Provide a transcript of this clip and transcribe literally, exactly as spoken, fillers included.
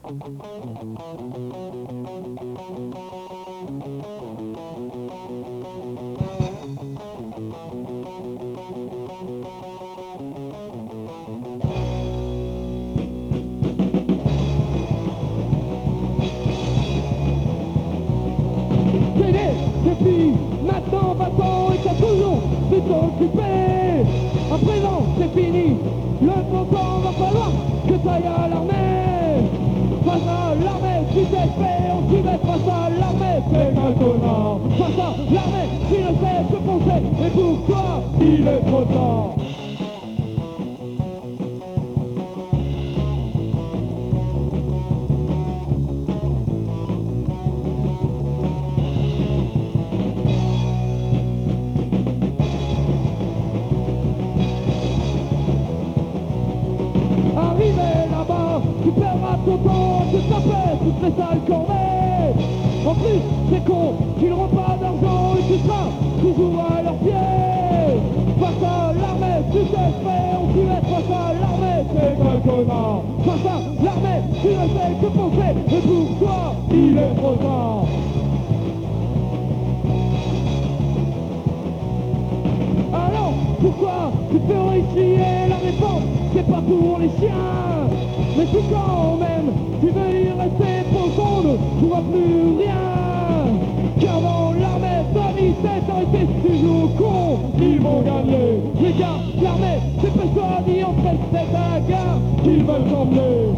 Depuis maintenant vingt ans et t'as toujours pu t'occuper. À présent c'est fini, le bon temps va falloir que t'ailles à l'armée. Face à l'armée, tu t'es fait, on s'y met face à l'armée, c'est maintenant. Face à l'armée, tu ne sais que penser, et pour toi, il est trop tard. Tu perdras ton temps, tu taper toutes les sales corvées. En plus, c'est con, qu'ils n'auront pas d'argent et tu seras toujours à leurs pieds. Face à l'armée, tu t'es fait, on t'y met face à l'armée, c'est quel connard. Face à l'armée, tu ne sais que penser, et pour toi, il est trop tard. Alors, pourquoi tu peux réussir la réponse, c'est pas pour les chiens. Mais si quand même tu veux y rester profonde, tu vois plus rien. Qu'avant l'armée, ta vie s'est arrêtée, si tu joues au con, ils vont gagner. Les gars, l'armée, c'est persuadé en fait, c'est à la gare qu'ils veulent t'emmener.